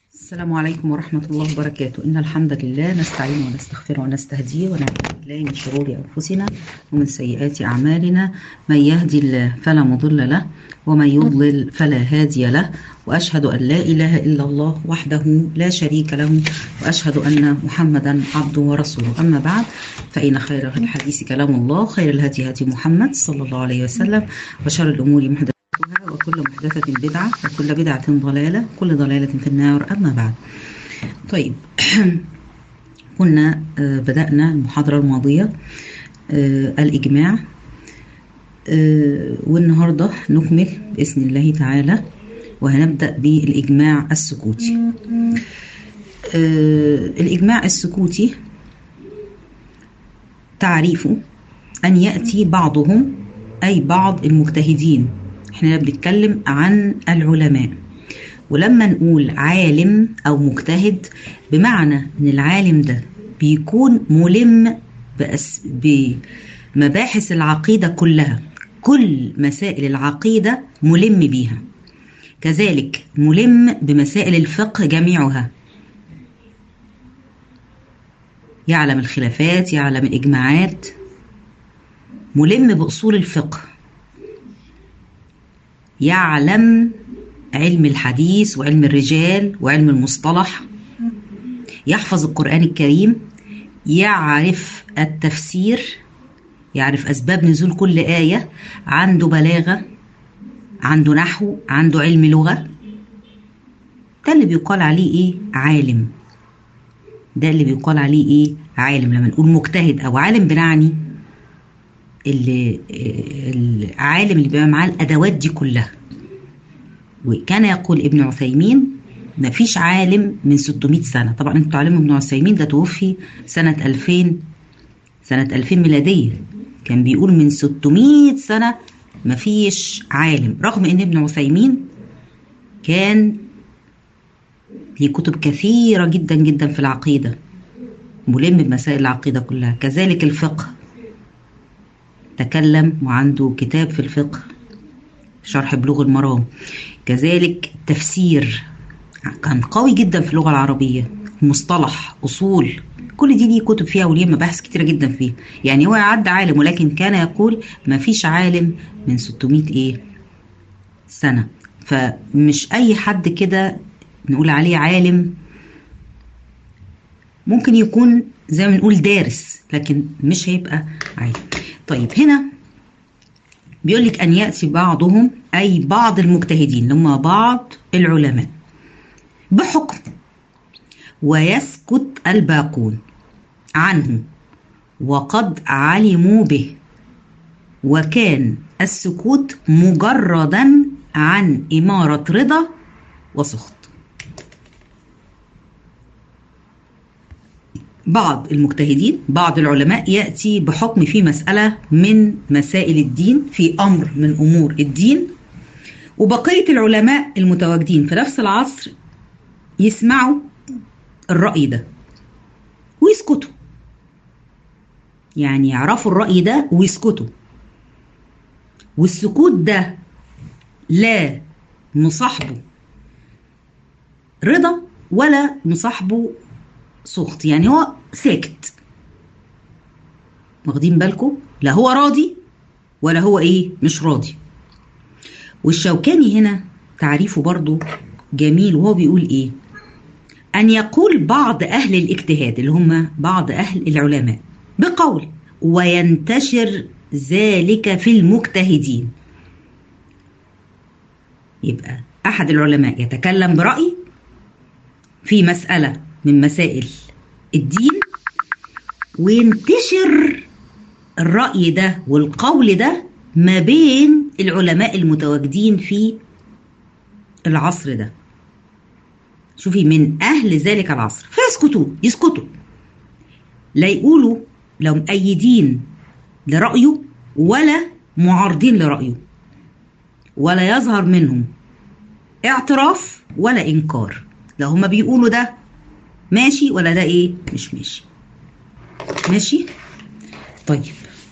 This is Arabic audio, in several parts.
السلام عليكم ورحمة الله وبركاته. إن الحمد لله نستعين ونستغفر ونستهديه ونعوذ بالله من شرور أنفسنا ومن سيئات أعمالنا. من يهدي الله فلا مضل له ومن يضلل فلا هادي له، وأشهد أن لا إله إلا الله وحده لا شريك له، وأشهد أن محمدا عبده ورسوله. أما بعد، فإن خير الحديث كلام الله، خير الهدي هدي محمد صلى الله عليه وسلم، وشر الأمور محدثاتها وكل محدثة بدعة وكل بدعة ضلالة وكل ضلالة في النار. أما بعد، طيب كنا بدأنا المحاضرة الماضية الإجماع، والنهاردة نكمل بإذن الله تعالى، وهنبدأ بالإجماع السكوتي. الإجماع السكوتي تعريفه أن يأتي بعضهم، أي بعض المجتهدين، احنا بنتكلم عن العلماء، ولما نقول عالم أو مجتهد بمعنى أن العالم ده بيكون ملم بمباحث العقيدة كلها، كل مسائل العقيدة ملم بيها، كذلك ملم بمسائل الفقه جميعها، يعلم الخلافات، يعلم الإجماعات، ملم بأصول الفقه، يعلم علم الحديث وعلم الرجال وعلم المصطلح، يحفظ القرآن الكريم، يعرف التفسير، يعرف أسباب نزول كل آية، عنده بلاغة، عنده نحو، عنده علم لغة. ده اللي بيقال عليه إيه؟ عالم. ده اللي بيقال عليه إيه؟ عالم. لما نقول مجتهد أو عالم بنعني العالم اللي بيبقى معاه الأدوات دي كلها. وكان يقول ابن عثيمين ما فيش عالم من 600 سنة. طبعا انتوا تعلموا ابن عثيمين ده توفي سنة 2000 ميلادية. كان بيقول من 600 سنة ما فيش عالم، رغم ان ابن عثيمين كان ليه كتب كثيرة جدا جدا في العقيدة، ملم بمسائل العقيدة كلها. كذلك الفقه، تكلم وعنده كتاب في الفقه شرح بلوغ المرام. كذلك التفسير كان قوي جدا في اللغة العربية، مصطلح، أصول، كل دي ليه كتب فيها وليه مباحث كتيرة جدا فيها. يعني هو يعد عالم، ولكن كان يقول ما فيش عالم من 600 سنة. فمش أي حد كده نقول عليه عالم، ممكن يكون زي ما نقول دارس، لكن مش هيبقى عالم. طيب هنا بيقول لك أن يأتي بعضهم، أي بعض المجتهدين، هم بعض العلماء، بحكم ويسكت الباقون عنه وقد علموا به، وكان السكوت مجردا عن إمارة رضا وسخط. بعض المجتهدين، بعض العلماء، يأتي بحكم في مسألة من مسائل الدين، في أمر من أمور الدين، وبقية العلماء المتواجدين في نفس العصر يسمعوا الرأي ده ويسكتوا، يعني يعرفوا الرأي ده ويسكتوا. والسكوت ده لا مصاحبه رضا ولا مصاحبه سخط، يعني هو ساكت، واخدين بالكم؟ لا هو راضي ولا هو ايه؟ مش راضي. والشوكاني هنا تعريفه برضو جميل، وهو بيقول ايه؟ أن يقول بعض أهل الاجتهاد، اللي هم بعض أهل العلماء، بقول وينتشر ذلك في المجتهدين. يبقى أحد العلماء يتكلم برأي في مسألة من مسائل الدين، وينتشر الرأي ده والقول ده ما بين العلماء المتواجدين في العصر ده. شوفي، من أهل ذلك العصر، يسكتوا، لا يقولوا لو مؤيدين لرأيه ولا معارضين لرأيه، ولا يظهر منهم اعتراف ولا إنكار، لو هما بيقولوا ده ماشي ولا ده إيه؟ مش ماشي. ماشي؟ طيب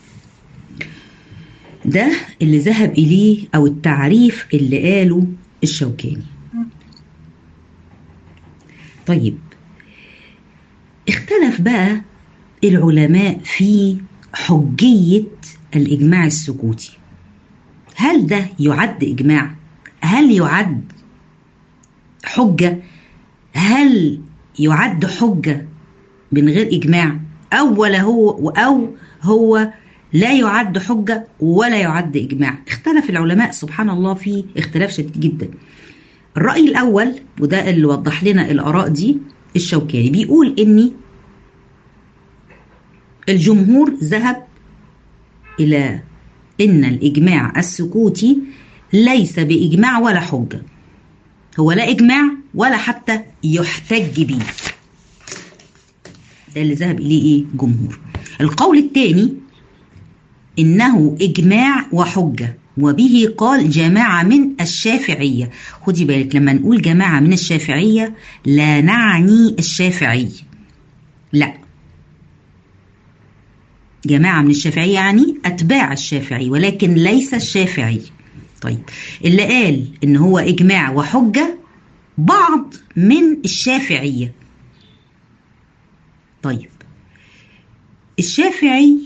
ده اللي ذهب إليه، أو التعريف اللي قاله الشوكاني. طيب، اختلف بقى العلماء في حجية الإجماع السكوتي. هل ده يعد إجماع؟ هل يعد حجة؟ هل يعد حجة من غير إجماع؟ أو هو لا يعد حجة ولا يعد إجماع؟ اختلف العلماء سبحان الله في اختلاف شديد جدا. الرأي الأول، وده اللي وضح لنا الآراء دي، الشوكاني بيقول إن الجمهور ذهب إلى إن الإجماع السكوتي ليس بإجماع ولا حجة، هو لا إجماع ولا حتى يحتج به. ده اللي ذهب إليه إيه؟ جمهور. القول الثاني إنه إجماع وحجة، وبه قال جماعة من الشافعية. خدي بالك لما نقول جماعة من الشافعية لا نعني الشافعي، لا، جماعة من الشافعية يعني أتباع الشافعي ولكن ليس الشافعي. طيب، اللي قال إن هو إجماع وحجة بعض من الشافعية. طيب، الشافعي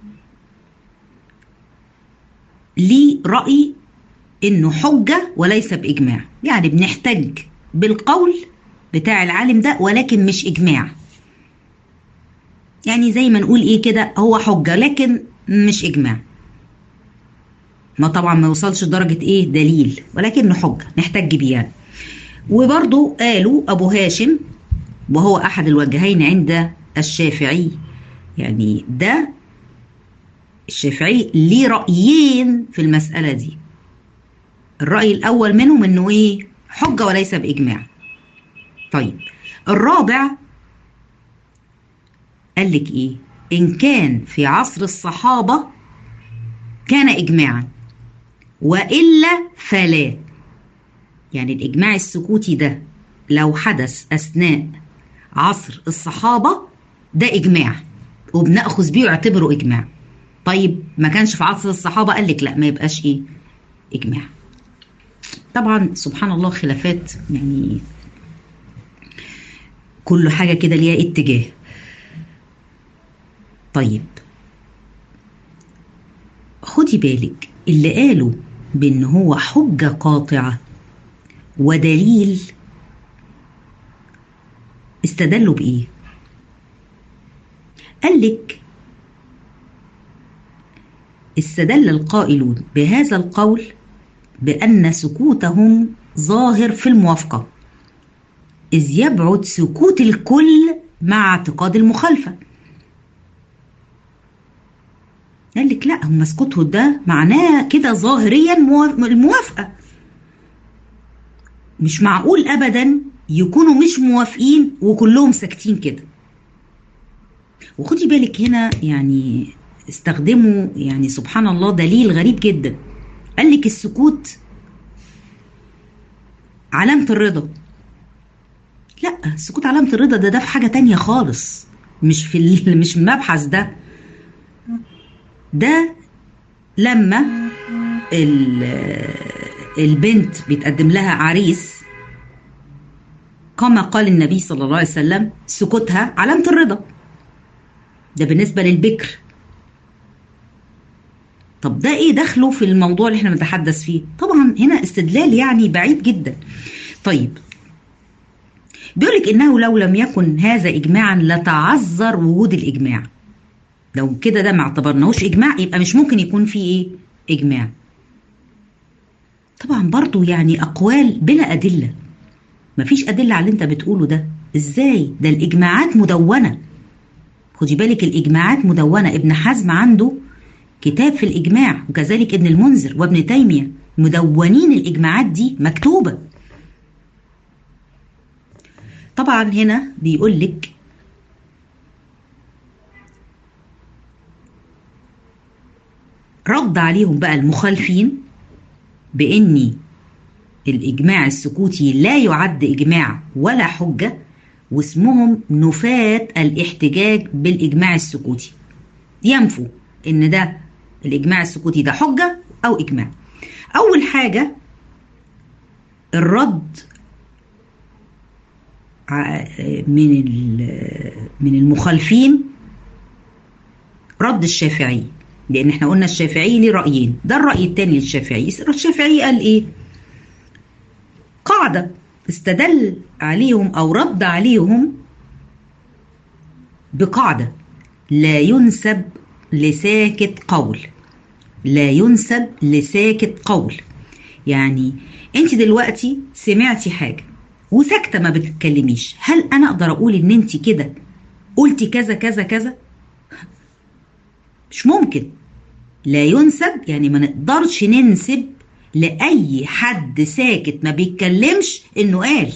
ليه رأي إنه حجة وليس بإجماع، يعني بنحتج بالقول بتاع العالم ده ولكن مش إجماع. يعني زي ما نقول إيه كده، هو حجة لكن مش إجماع. ما طبعا ما يوصلش لدرجة إيه دليل، ولكنه حجة نحتج بيه يعني. وبرضو قالوا أبو هاشم، وهو أحد الوجهين عند الشافعي، يعني ده الشافعي ليه رأيين في المسألة دي. الرأي الأول منهم إنه إيه؟ حجة وليس بإجماع. طيب، الرابع قال لك إيه؟ إن كان في عصر الصحابة كان إجماعا، وإلا فلا. يعني الإجماع السكوتي ده لو حدث أثناء عصر الصحابة ده إجماع وبنأخذ بيه ويعتبره إجماع. طيب، ما كانش في عصر الصحابة، قال لك لا، ما يبقاش إيه؟ إجماع. طبعا سبحان الله خلافات، يعني كل حاجة كده ليها اتجاه. طيب، خدي بالك اللي قالوا بأن هو حجة قاطعة ودليل، استدلوا بإيه؟ قال لك استدل القائلون بهذا القول بأن سكوتهم ظاهر في الموافقة، إذ يبعد سكوت الكل مع اعتقاد المخالفة. قال لك لا، هم سكوته ده معناه كده ظاهريا الموافقة. مش معقول أبدا يكونوا مش موافقين وكلهم ساكتين كده. وخدي بالك هنا يعني استخدموا يعني سبحان الله دليل غريب جدا. قال لك السكوت علامة الرضا. لا، السكوت علامة الرضا ده في حاجة تانية خالص، مش المبحث ده. ده لما البنت بيتقدم لها عريس، كما قال النبي صلى الله عليه وسلم سكوتها علامة الرضا. ده بالنسبة للبكر. طب ده ايه دخله في الموضوع اللي احنا بنتحدث فيه؟ طبعا هنا استدلال يعني بعيد جدا. طيب، بيقولك انه لو لم يكن هذا اجماعا لتعذر وجود الاجماع. لو كده ده ما اعتبرناهوش اجماع يبقى مش ممكن يكون فيه ايه؟ اجماع. طبعا برضو يعني اقوال بلا ادله، مفيش ادله على اللي انت بتقوله ده. ازاي؟ ده الاجماعات مدونه. خدي بالك الاجماعات مدونه. ابن حزم عنده كتاب في الاجماع، وكذلك ابن المنذر وابن تيميه مدونين الاجماعات دي مكتوبه. طبعا هنا بيقول لك رد عليهم بقى المخالفين بإن الإجماع السكوتي لا يعد إجماع ولا حجة، واسمهم نفاة الاحتجاج بالإجماع السكوتي. ينفوا إن ده الإجماع السكوتي ده حجة أو إجماع. أول حاجة الرد من المخالفين رد الشافعي، لان احنا قلنا الشافعي ليه رأيين، ده الرأي الثاني للشافعي. الشافعي قال ايه؟ قاعدة استدل عليهم او رد عليهم بقاعدة: لا ينسب لساكت قول، لا ينسب لساكت قول. يعني انت دلوقتي سمعتي حاجة وساكتة ما بتتكلميش، هل انا اقدر اقول ان انت كده قلتي كذا كذا كذا؟ مش ممكن. لا ينسب يعني ما نقدرش ننسب لأي حد ساكت ما بيتكلمش انه قال.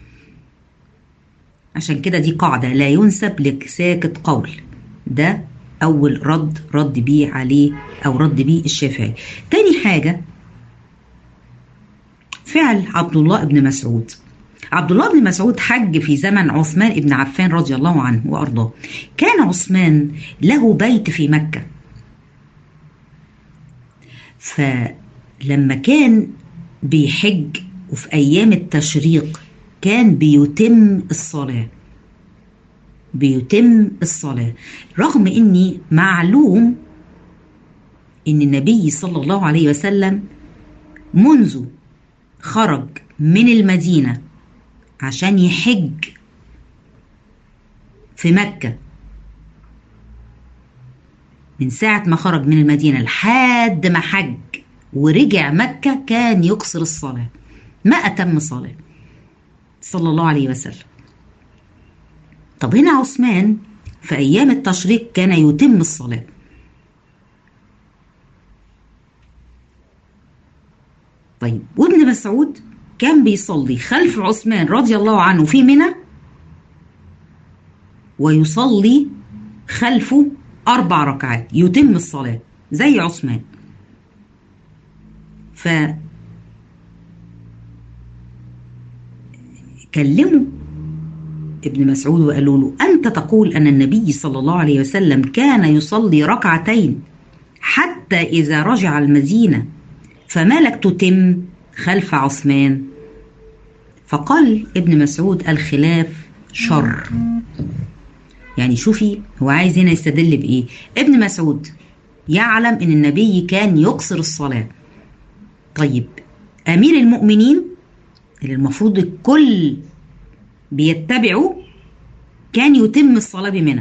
عشان كده دي قاعدة: لا ينسب لساكت قول. ده اول رد بيه عليه او رد بيه الشافعي. تاني حاجة فعل عبد الله بن مسعود. عبد الله بن مسعود حج في زمن عثمان بن عفان رضي الله عنه وأرضاه. كان عثمان له بيت في مكة، فلما كان بيحج وفي أيام التشريق كان بيتم الصلاة، بيتم الصلاة، رغم إني معلوم إن النبي صلى الله عليه وسلم منذ خرج من المدينة عشان يحج في مكة، من ساعة ما خرج من المدينة لحد ما حج ورجع مكة كان يقصر الصلاة، ما أتم صلاة صلى الله عليه وسلم. طب هنا عثمان في أيام التشريق كان يتم الصلاة. طيب وابن مسعود كان بيصلي خلف عثمان رضي الله عنه في منى، ويصلي خلفه 4 ركعات يتم الصلاة زي عثمان. فكلموا ابن مسعود وقالوا له: أنت تقول أن النبي صلى الله عليه وسلم كان يصلي ركعتين حتى إذا رجع المدينة، فما لك تتم خلف عثمان؟ فقال ابن مسعود: الخلاف شر. يعني شوفي هو عايز هنا يستدل بإيه؟ ابن مسعود يعلم أن النبي كان يقصر الصلاة. طيب أمير المؤمنين اللي المفروض الكل بيتبعوا كان يتم الصلاة بمنى،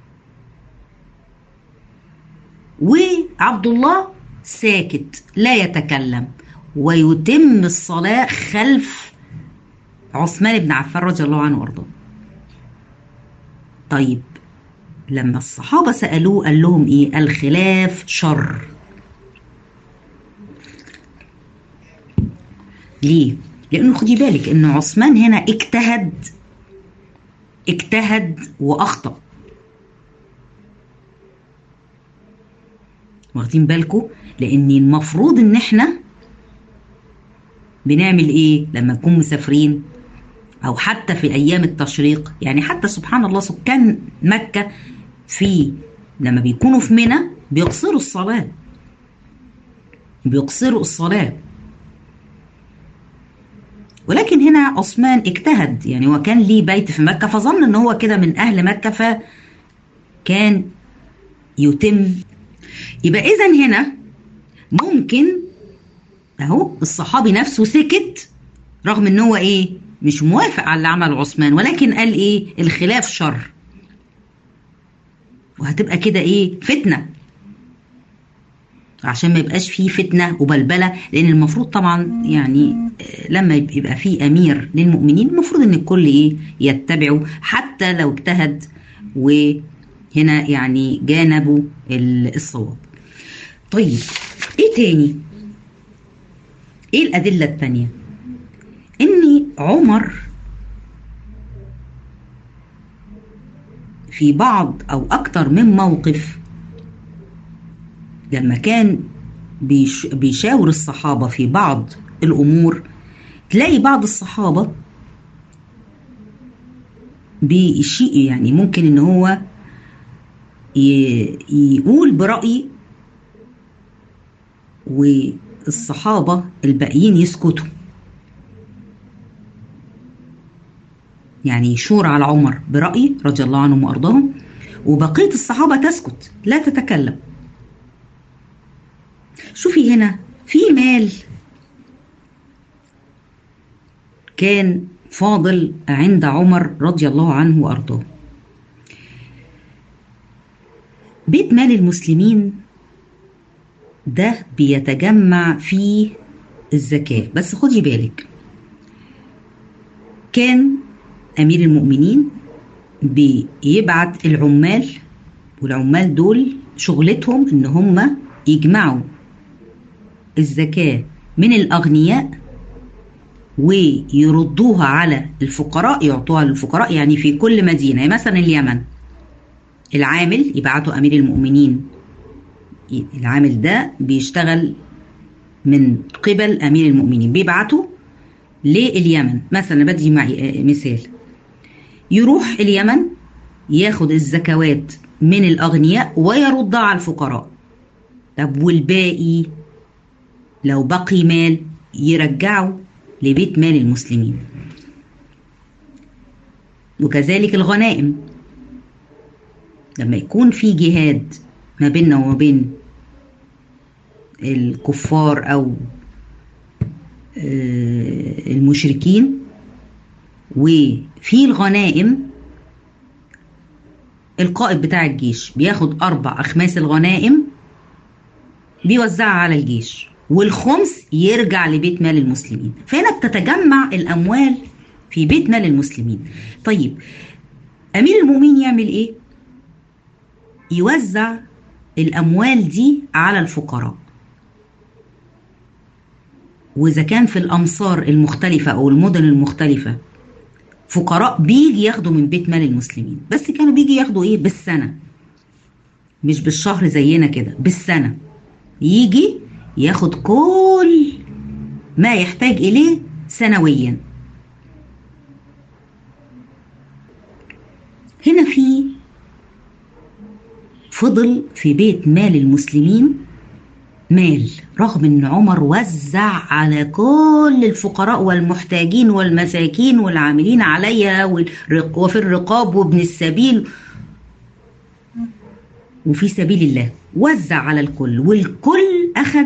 وعبد الله ساكت لا يتكلم ويتم الصلاة خلف عثمان بن عفان رضي الله عنه وارضاه. طيب لما الصحابة سألوه قال لهم ايه؟ الخلاف شر. ليه؟ لأنه خدي بالك إن عثمان هنا اجتهد وأخطأ. واخدين بالكم؟ لأن المفروض إن إحنا بنعمل إيه لما نكون مسافرين أو حتى في أيام التشريق؟ يعني حتى سبحان الله سكان مكة لما بيكونوا في منى بيقصروا الصلاة، ولكن هنا عثمان اجتهد، يعني هو كان ليه بيت في مكة فظن ان هو كده من اهل مكة فكان يتم. يبقى اذا هنا ممكن اهو الصحابي نفسه سكت رغم ان هو ايه مش موافق على اللي عمله عثمان، ولكن قال ايه؟ الخلاف شر، وهتبقى كده ايه؟ فتنة، عشان ما يبقاش فيه فتنة وبلبلة. لان المفروض طبعا يعني لما يبقى فيه امير للمؤمنين المفروض ان الكل ايه؟ يتبعه حتى لو اجتهد وهنا يعني جانبوا الصواب. طيب ايه تاني؟ ايه الادلة التانية؟ ان عمر في بعض او اكتر من موقف لما كان بيشاور الصحابة في بعض الامور، تلاقي بعض الصحابة بشيء يعني ممكن ان هو يقول برأي والصحابة الباقيين يسكتوا. يعني يشور على عمر برأي رضي الله عنهم وأرضاهم، وبقية الصحابة تسكت لا تتكلم. شوفي هنا في مال كان فاضل عند عمر رضي الله عنه وأرضاه. بيت مال المسلمين ده بيتجمع فيه الزكاة، بس خدي بالك كان أمير المؤمنين بيبعت العمال، والعمال دول شغلتهم إن هم يجمعوا الزكاة من الأغنياء ويردوها على الفقراء، يعطوها للفقراء. يعني في كل مدينة، يعني مثلا اليمن العامل يبعته أمير المؤمنين، العامل ده بيشتغل من قبل أمير المؤمنين، بيبعته لليمن. مثلا بدي معي مثال، يروح اليمن ياخد الزكوات من الأغنياء ويردها على الفقراء. طب والباقي لو بقي مال يرجعه لبيت مال المسلمين. وكذلك الغنائم، لما يكون في جهاد ما بيننا وما بين الكفار أو المشركين، وفي الغنائم القائد بتاع الجيش بياخد 4 أخماس الغنائم بيوزعها على الجيش، والخمس يرجع لبيت مال المسلمين. فهنا بتتجمع الأموال في بيت مال المسلمين. طيب أمير المؤمنين يعمل إيه؟ يوزع الأموال دي على الفقراء. وإذا كان في الأمصار المختلفة أو المدن المختلفة فقراء بيجي ياخدوا من بيت مال المسلمين، بس كانوا بيجي ياخدوا إيه؟ بالسنة، مش بالشهر زينا كده، بالسنة يجي ياخد كل ما يحتاج إليه سنويا. هنا في فضل في بيت مال المسلمين مال، رغم ان عمر وزع على كل الفقراء والمحتاجين والمساكين والعاملين عليها وفي الرقاب وابن السبيل وفي سبيل الله، وزع على الكل، والكل أخذ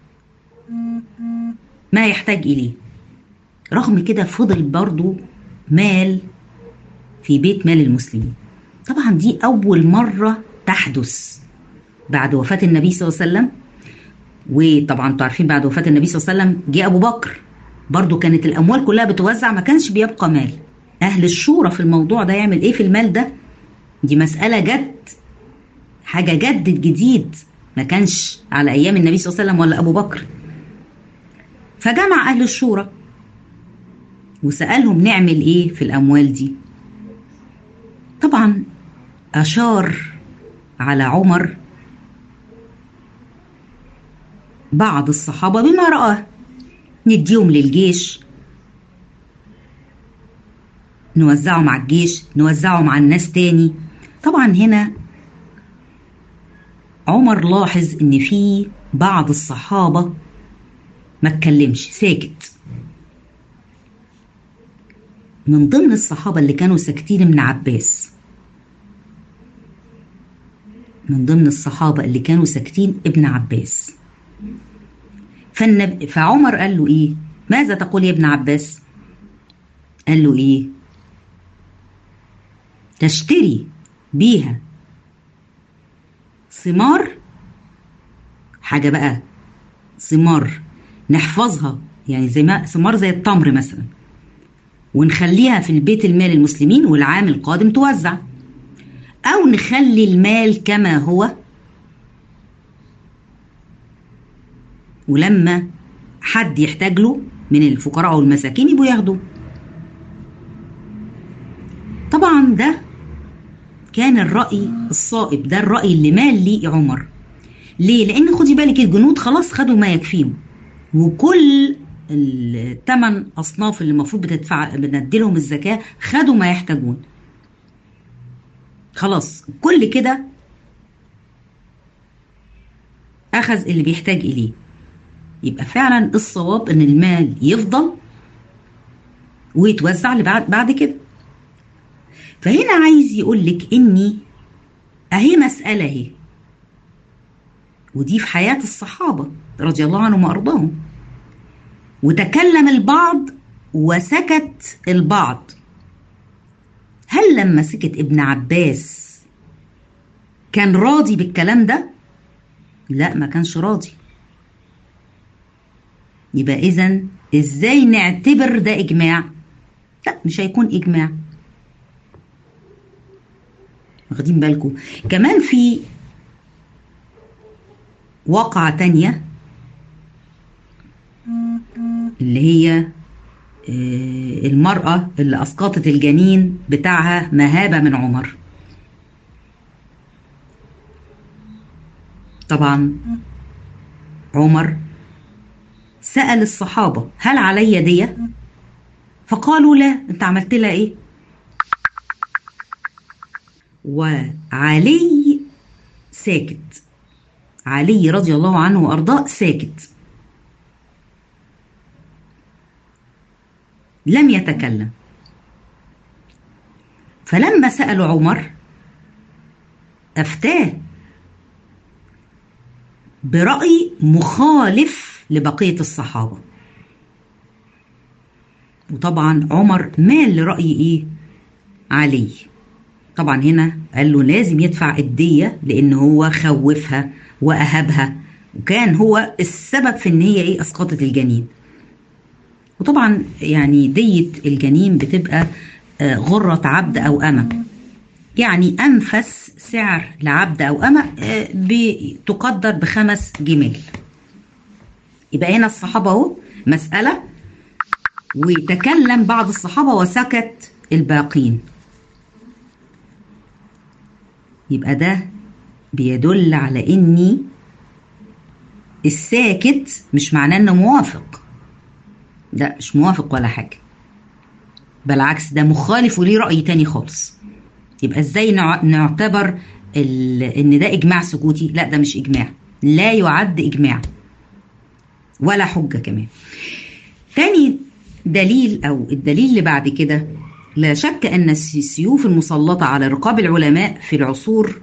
ما يحتاج إليه. رغم كده فضل برضو مال في بيت مال المسلمين. طبعا دي أول مرة تحدث بعد وفاة النبي صلى الله عليه وسلم. وطبعا انتوا عارفين بعد وفاة النبي صلى الله عليه وسلم جه أبو بكر، برضو كانت الأموال كلها بتوزع، ما كانش بيبقى مال. أهل الشورى في الموضوع ده يعمل إيه في المال ده؟ دي مسألة جد، حاجة جدد جديد، ما كانش على أيام النبي صلى الله عليه وسلم ولا أبو بكر. فجمع أهل الشورى وسألهم نعمل إيه في الأموال دي. طبعا أشار على عمر بعض الصحابة بما رأى، نديهم للجيش، نوزعه مع الجيش، نوزعه مع الناس تاني. طبعا هنا عمر لاحظ ان في بعض الصحابة ما اتكلمش، ساكت. من ضمن الصحابة اللي كانوا ساكتين ابن عباس، من ضمن الصحابة اللي كانوا ساكتين ابن عباس. فعمر قال له ايه؟ ماذا تقول يا ابن عباس؟ قال له ايه؟ تشتري بيها ثمار، حاجة بقى ثمار نحفظها، يعني زي ما ثمار زي التمر مثلا، ونخليها في البيت المال المسلمين والعام القادم توزع، أو نخلي المال كما هو ولما حد يحتاج له من الفقراء والمساكين يبقوا ياخدوا. طبعا ده كان الرأي الصائب، ده الرأي اللي مال ليه عمر. ليه؟ لأن خدي بالك الجنود خلاص خدوا ما يكفيهم، وكل الثمان أصناف اللي المفروض بنديلهم الزكاة خدوا ما يحتاجون. خلاص كل كده أخذ اللي بيحتاج إليه. يبقى فعلا الصواب إن المال يفضل ويتوزع بعد كده. فهنا عايز يقول لك إني أهي مسألة اهي، ودي في حياة الصحابة رضي الله عنهم وأرضاهم، وتكلم البعض وسكت البعض. هل لما سكت ابن عباس كان راضي بالكلام ده؟ لا، ما كانش راضي. يبقى إذا إزاي نعتبر ده إجماع؟ لا، مش هيكون إجماع. واخدين بالكم؟ كمان في واقعة تانية اللي هي المرأة اللي أسقطت الجنين بتاعها مهابة من عمر. طبعا عمر سأل الصحابة هل علي دية؟ فقالوا لا. انت عملت لها ايه؟ وعلي ساكت، علي رضي الله عنه وأرضاه ساكت، لم يتكلم. فلما سألوا عمر أفتاه برأي مخالف لبقية الصحابة. وطبعا عمر مال لرأي ايه؟ علي. طبعا هنا قال له لازم يدفع الدية لأن هو خوفها وأهبها، وكان هو السبب في ان هي ايه؟ أسقطت الجنين. وطبعا يعني دية الجنين بتبقى غرة عبد أو أمة، يعني أنفس سعر لعبد أو أمة بتقدر ب5 جمال. يبقى هنا الصحابة اهو مسألة، وتكلم بعض الصحابة وسكت الباقين. يبقى ده بيدل على إني الساكت مش معناه إنه موافق، لا مش موافق ولا حاجة، بالعكس ده مخالف وليه رأي تاني خالص. يبقى ازاي نعتبر ان ده اجماع سكوتي؟ لا، ده مش اجماع، لا يعد اجماع ولا حجة كمان. تاني دليل او الدليل اللي بعد كده، لا شك ان السيوف المسلطة على رقاب العلماء في العصور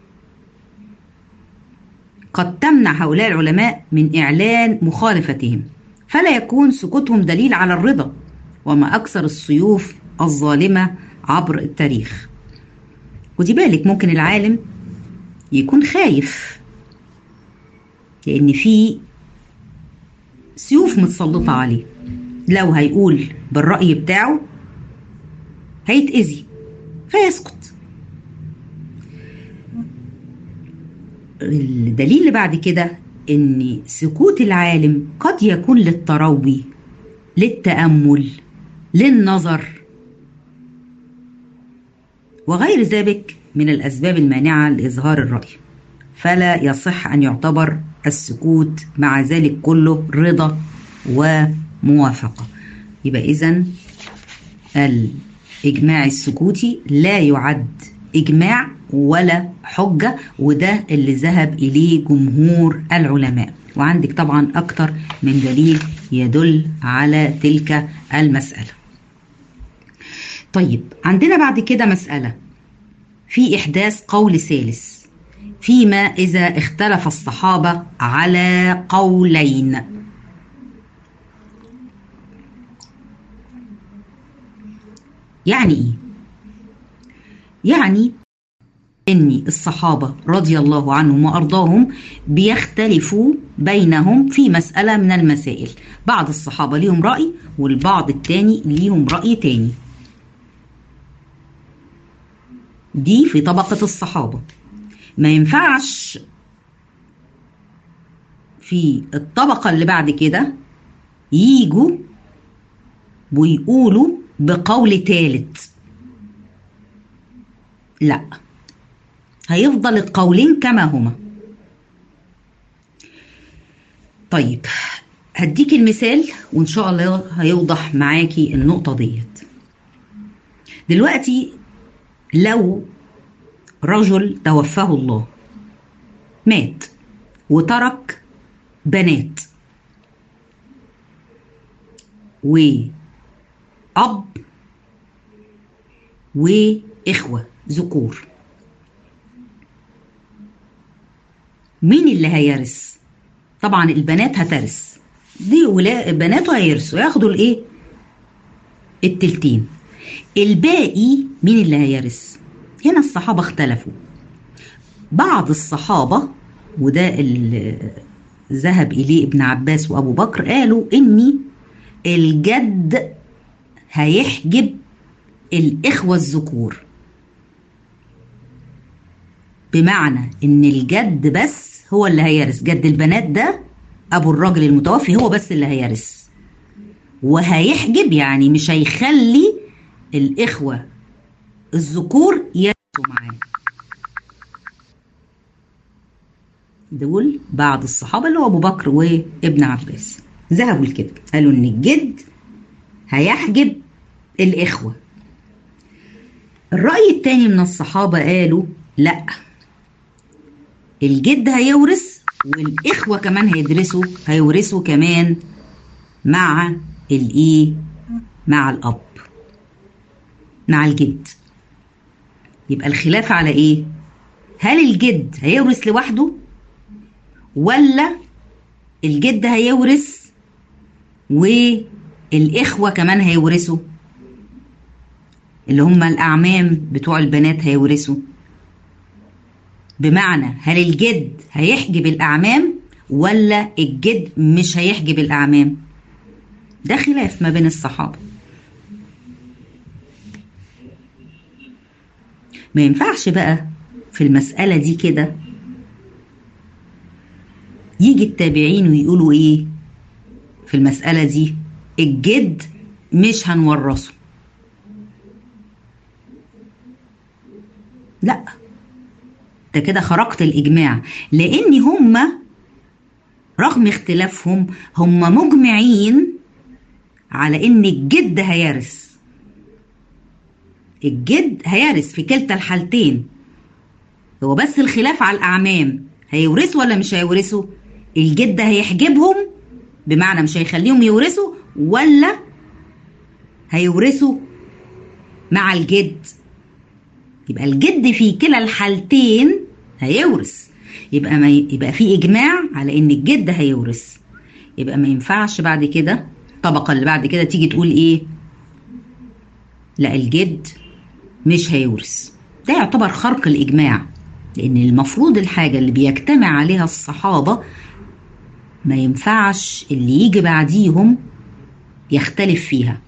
قد تمنع هؤلاء العلماء من اعلان مخالفتهم، فلا يكون سكوتهم دليل على الرضا. وما اكثر السيوف الظالمة عبر التاريخ. ودي بالك ممكن العالم يكون خايف لأن في سيوف متسلطة عليه، لو هيقول بالرأي بتاعه هيتأذي فيسكت. الدليل اللي بعد كده إن سكوت العالم قد يكون للتروي، للتأمل، للنظر، وغير ذلك من الأسباب المانعة لإظهار الرأي، فلا يصح أن يعتبر السكوت مع ذلك كله رضا وموافقة. يبقى إذن الإجماع السكوتي لا يعد إجماع ولا حجة، وده اللي ذهب إليه جمهور العلماء. وعندك طبعا أكتر من دليل يدل على تلك المسألة. طيب عندنا بعد كده مسألة في إحداث قول ثالث فيما إذا اختلف الصحابة على قولين. يعني إيه؟ يعني إن الصحابة رضي الله عنهم وأرضاهم بيختلفوا بينهم في مسألة من المسائل، بعض الصحابة ليهم رأي والبعض التاني ليهم رأي تاني. دي في طبقة الصحابة. ما ينفعش في الطبقة اللي بعد كده ييجوا ويقولوا بقول ثالث، لا، هيفضل القولين كما هما. طيب هديك المثال وإن شاء الله هيوضح معاكي النقطة ديت. دلوقتي لو رجل توفاه الله، مات وترك بنات وأب إخوة ذكور، مين اللي هيرث؟ طبعا البنات هترث، دي بناته هيرثوا ياخدوا الايه؟ التلتين. الباقي مين اللي هيرث؟ هنا الصحابة اختلفوا. بعض الصحابة، وده اللي ذهب إليه ابن عباس وأبو بكر، قالوا إني الجد هيحجب الإخوة الذكور، بمعنى إن الجد بس هو اللي هيرث، جد البنات ده أبو الراجل المتوفي هو بس اللي هيرث، وهيحجب يعني مش هيخلي الإخوة الذكور يرثوا معاه. دول بعض الصحابة اللي هو أبو بكر وابن عباس ذهبوا لكده، قالوا إن الجد هيحجب الإخوة. الرأي التاني من الصحابة قالوا لا، الجد هيورث والإخوة كمان هيورثوا كمان مع الإيه؟ مع الأب، مع الجد. يبقى الخلاف على إيه؟ هل الجد هيورث لوحده ولا الجد هيورث والإخوة كمان هيورثوا، اللي هم الأعمام بتوع البنات هيورثوا؟ بمعنى هل الجد هيحجب الأعمام ولا الجد مش هيحجب الأعمام؟ ده خلاف ما بين الصحابة. ما ينفعش بقى في المسألة دي كده يجي التابعين ويقولوا ايه في المسألة دي؟ الجد مش هنورثه. لا، ده كده خرقت الإجماع، لأن هم رغم اختلافهم هم مجمعين على إن الجد هيرث. الجد هيرث في كلتا الحالتين، هو بس الخلاف على الأعمام هيورثوا ولا مش هيورثوا. الجد هيحجبهم بمعنى مش هيخليهم يورثوا، ولا هيورثوا مع الجد. يبقى الجد في كلا الحالتين هيورث، يبقى في إجماع على إن الجد هيورث. يبقى ما ينفعش بعد كده الطبقة اللي بعد كده تيجي تقول إيه؟ لا الجد مش هيورث. ده يعتبر خرق الإجماع، لأن المفروض الحاجة اللي بيجتمع عليها الصحابة ما ينفعش اللي يجي بعديهم يختلف فيها.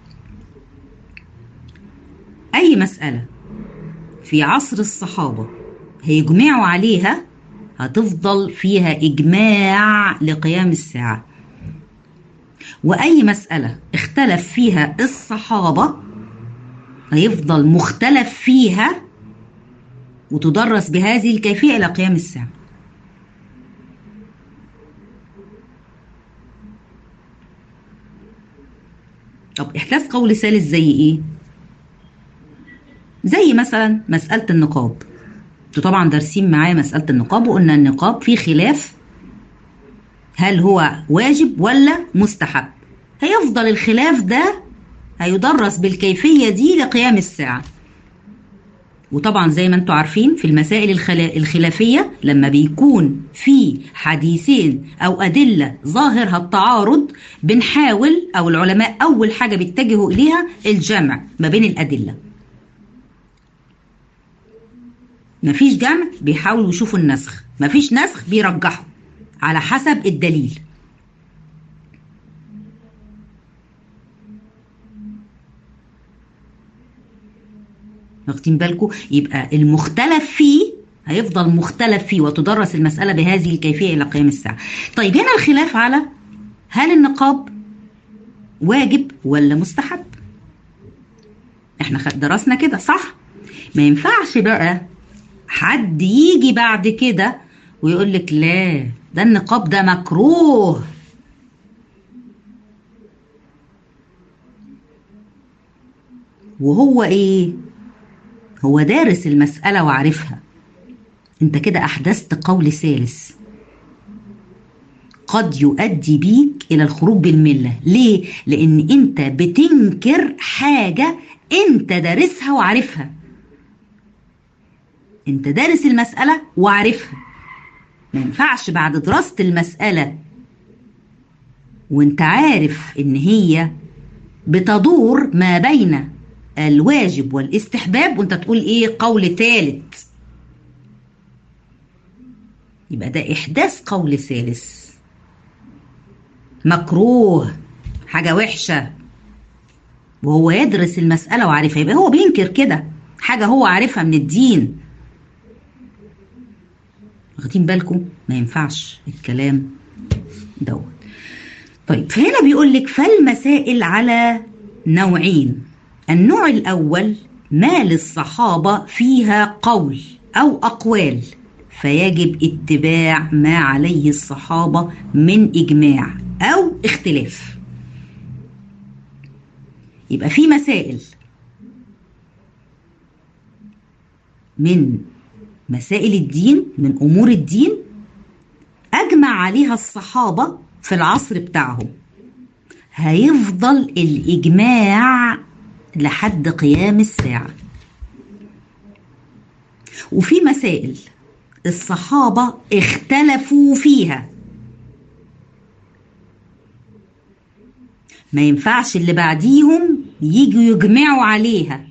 أي مسألة في عصر الصحابة هيجمعوا عليها هتفضل فيها إجماع لقيام الساعة، وأي مسألة اختلف فيها الصحابة هيفضل مختلف فيها وتدرس بهذه الكيفية إلى قيام الساعة. طب إحداث قول ثالث زي إيه؟ زي مثلا مسألة النقاب. انتوا طبعا دارسين معايا مسألة النقاب، وقلنا النقاب فيه خلاف هل هو واجب ولا مستحب. هيفضل الخلاف ده هيدرس بالكيفية دي لقيام الساعة. وطبعا زي ما انتوا عارفين في المسائل الخلافية لما بيكون في حديثين أو أدلة ظاهرها التعارض بنحاول، أو العلماء أول حاجة بيتجهوا إليها الجمع ما بين الأدلة. مفيش جمع بيحاولوا يشوفوا النسخ، مفيش نسخ بيرجحوا على حسب الدليل. واخدين بالكم؟ يبقى المختلف فيه هيفضل مختلف فيه وتدرس المسألة بهذه الكيفية إلى قيام الساعة. طيب هنا الخلاف على هل النقاب واجب ولا مستحب. احنا درسنا كده صح؟ ما ينفعش بقى حد يجي بعد كده ويقول لك لا ده النقاب ده مكروه. وهو ايه؟ هو دارس المسألة وعارفها. انت كده احدثت قول ثالث قد يؤدي بيك الى الخروج بالملة. ليه؟ لان انت بتنكر حاجة انت دارسها وعارفها. انت دارس المسألة وعارفها. ما ينفعش بعد دراسة المسألة وانت عارف ان هي بتدور ما بين الواجب والاستحباب وانت تقول ايه قول ثالث. يبقى ده احداث قول ثالث، مكروه، حاجة وحشة، وهو يدرس المسألة وعارفها. يبقى هو بينكر كده حاجة هو عارفها من الدين. واخدين بالكم؟ ما ينفعش الكلام دوت. طيب فهنا بيقول لك فالمسائل على نوعين. النوع الأول ما للصحابة فيها قول أو أقوال فيجب اتباع ما عليه الصحابة من إجماع أو اختلاف. يبقى في مسائل من مسائل الدين، من أمور الدين، أجمع عليها الصحابة في العصر بتاعهم، هيفضل الإجماع لحد قيام الساعة. وفي مسائل الصحابة اختلفوا فيها، ما ينفعش اللي بعديهم يجوا يجمعوا عليها،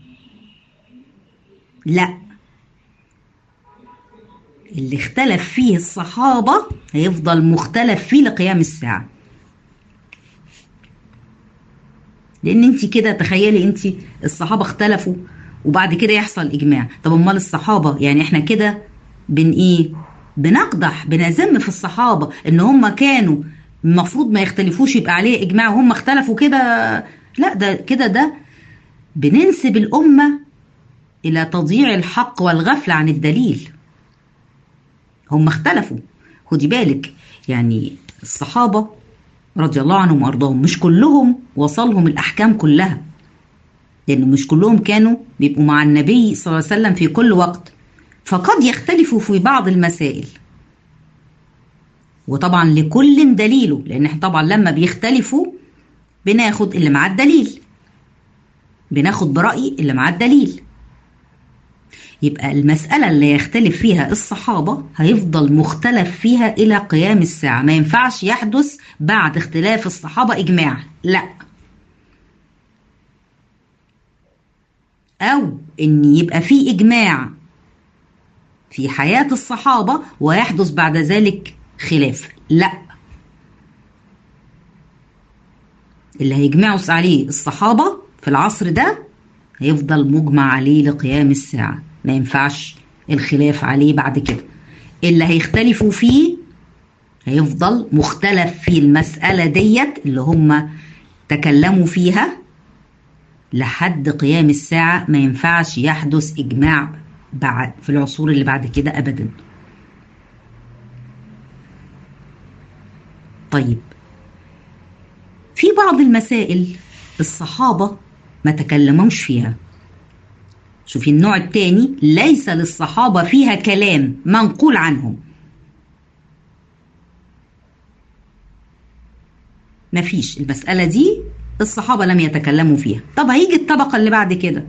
لا، اللي اختلف فيه الصحابة هيفضل مختلف فيه لقيام الساعة. لأن انت كده تخيلي انت الصحابة اختلفوا وبعد كده يحصل إجماع. طب امال الصحابة يعني احنا كده بنقدح بنذم في الصحابة ان هم كانوا المفروض ما يختلفوش يبقى عليه إجماع وهم اختلفوا كده؟ لا، ده كده ده بننسب الأمة إلى تضييع الحق والغفلة عن الدليل. هم اختلفوا، خدي بالك، يعني الصحابة رضي الله عنهم وأرضاهم مش كلهم وصلهم الأحكام كلها، لأنه مش كلهم كانوا بيبقوا مع النبي صلى الله عليه وسلم في كل وقت، فقد يختلفوا في بعض المسائل. وطبعا لكل دليله، لأن احنا طبعا لما بيختلفوا بناخد اللي معاه الدليل، بناخد برأي اللي معاه الدليل. يبقى المسألة اللي يختلف فيها الصحابة هيفضل مختلف فيها إلى قيام الساعة. ما ينفعش يحدث بعد اختلاف الصحابة إجماع، لا، أو إن يبقى في إجماع في حياة الصحابة ويحدث بعد ذلك خلاف، لا. اللي هيجمعوا عليه الصحابة في العصر ده هيفضل مجمع عليه لقيام الساعة، ما ينفعش الخلاف عليه بعد كده. اللي هيختلفوا فيه هيفضل مختلف في المسألة ديت اللي هم تكلموا فيها لحد قيام الساعة. ما ينفعش يحدث إجماع بعد في العصور اللي بعد كده أبدا. طيب في بعض المسائل الصحابة ما تكلموش فيها. شوفي النوع الثاني، ليس للصحابة فيها كلام منقول عنهم، مفيش المسألة دي الصحابة لم يتكلموا فيها. طب هيجي الطبقة اللي بعد كده،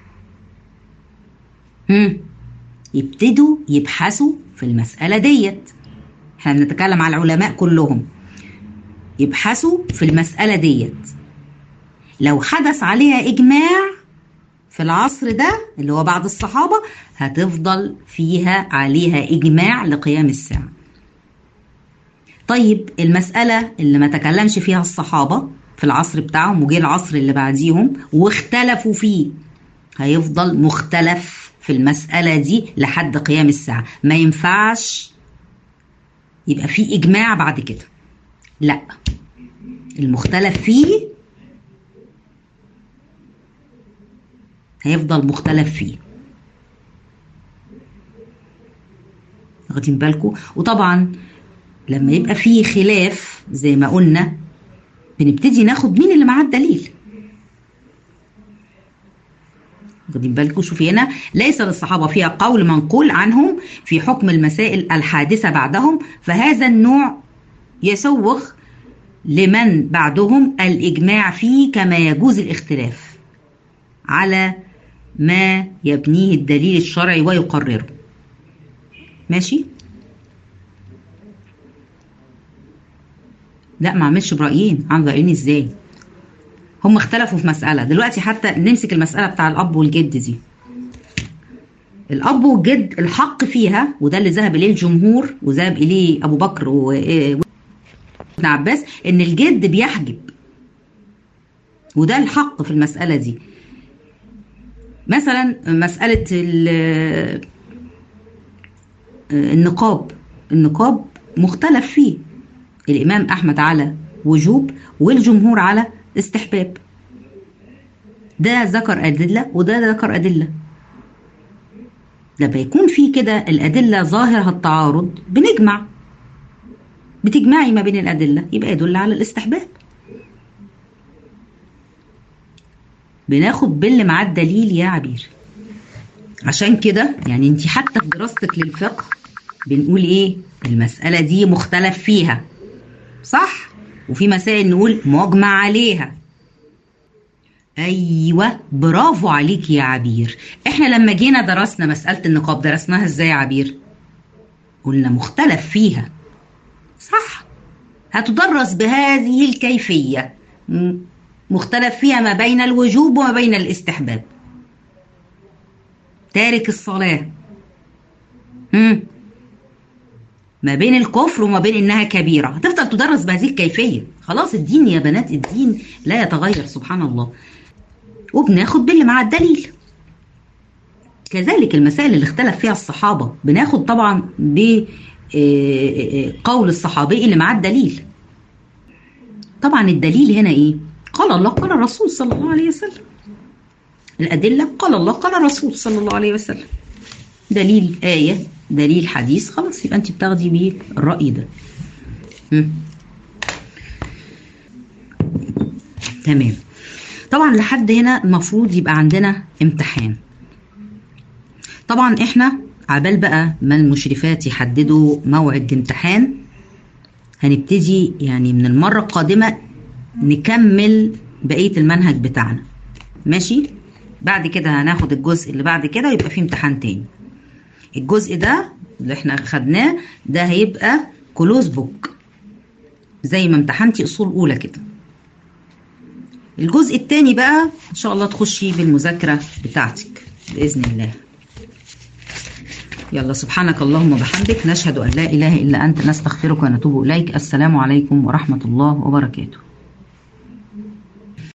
يبتدوا يبحثوا في المسألة ديت. احنا بنتكلم على العلماء كلهم، يبحثوا في المسألة ديت. لو حدث عليها إجماع في العصر ده اللي هو بعد الصحابة هتفضل فيها عليها إجماع لقيام الساعة. طيب المسألة اللي ما تكلمش فيها الصحابة في العصر بتاعهم وجي العصر اللي بعديهم واختلفوا فيه، هيفضل مختلف في المسألة دي لحد قيام الساعة. ما ينفعش يبقى فيه إجماع بعد كده، لا، المختلف فيه هيفضل مختلف فيه. واخدين بالكم؟ وطبعا لما يبقى فيه خلاف زي ما قلنا بنبتدي ناخد مين اللي معاه الدليل. واخدين بالكم؟ شوفي هنا، ليس للصحابة فيها قول منقول عنهم في حكم المسائل الحادثة بعدهم، فهذا النوع يسوغ لمن بعدهم الإجماع فيه كما يجوز الاختلاف على ما يبنيه الدليل الشرعي ويقرره. ماشي. لا ما عملش برأيين. عمل برأيين ازاي؟ هم اختلفوا في مسألة. دلوقتي حتى نمسك المسألة بتاع الأب والجد دي. الأب والجد الحق فيها، وده اللي ذهب إليه الجمهور وذهب إليه أبو بكر وابن عباس، إن الجد بيحجب، وده الحق في المسألة دي. مثلا مسألة النقاب مختلف فيه. الإمام أحمد على وجوب والجمهور على استحباب. ده ذكر أدلة وده ذكر أدلة. لما يكون في كده الأدلة ظاهرها التعارض بتجمعي ما بين الأدلة، يبقى يدل على الاستحباب. بناخد باللي مع الدليل يا عبير. عشان كده يعني انت حتى في دراستك للفقه بنقول ايه؟ المسألة دي مختلف فيها، صح؟ وفي مسائل نقول مجمع عليها. ايوه برافو عليك يا عبير. احنا لما جينا درسنا مسألة النقاب درسناها ازاي يا عبير؟ قلنا مختلف فيها، صح؟ هتدرس بهذه الكيفية، مختلف فيها ما بين الوجوب وما بين الاستحباب. تارك الصلاة ما بين الكفر وما بين انها كبيرة، هتفضل تدرس بهذه الكيفية. خلاص الدين يا بنات، الدين لا يتغير سبحان الله. وبناخد باللي مع الدليل. كذلك المسائل اللي اختلف فيها الصحابة بناخد طبعا بقول الصحابي اللي مع الدليل. طبعا الدليل هنا ايه؟ قال الله قال الرسول صلى الله عليه وسلم. الأدلة قال الله قال الرسول صلى الله عليه وسلم. دليل آية دليل حديث، خلاص يبقى انت بتاخدي بيه الرأي ده. تمام. طبعا لحد هنا المفروض يبقى عندنا امتحان. طبعا احنا عبال بقى ما المشرفات يحددوا موعد الامتحان، هنبتدي يعني من المرة القادمة نكمل بقية المنهج بتاعنا. ماشي؟ بعد كده هناخد الجزء اللي بعد كده يبقى فيه امتحان تاني. الجزء ده اللي احنا خدناه ده هيبقى كلوز بوك زي ما امتحنتي اصول اولى كده. الجزء التاني بقى ان شاء الله تخشي بالمذاكرة بتاعتك بإذن الله. يلا سبحانك اللهم وبحمدك، نشهد أن لا إله إلا أنت، نستغفرك ونتوب إليك. السلام عليكم ورحمة الله وبركاته.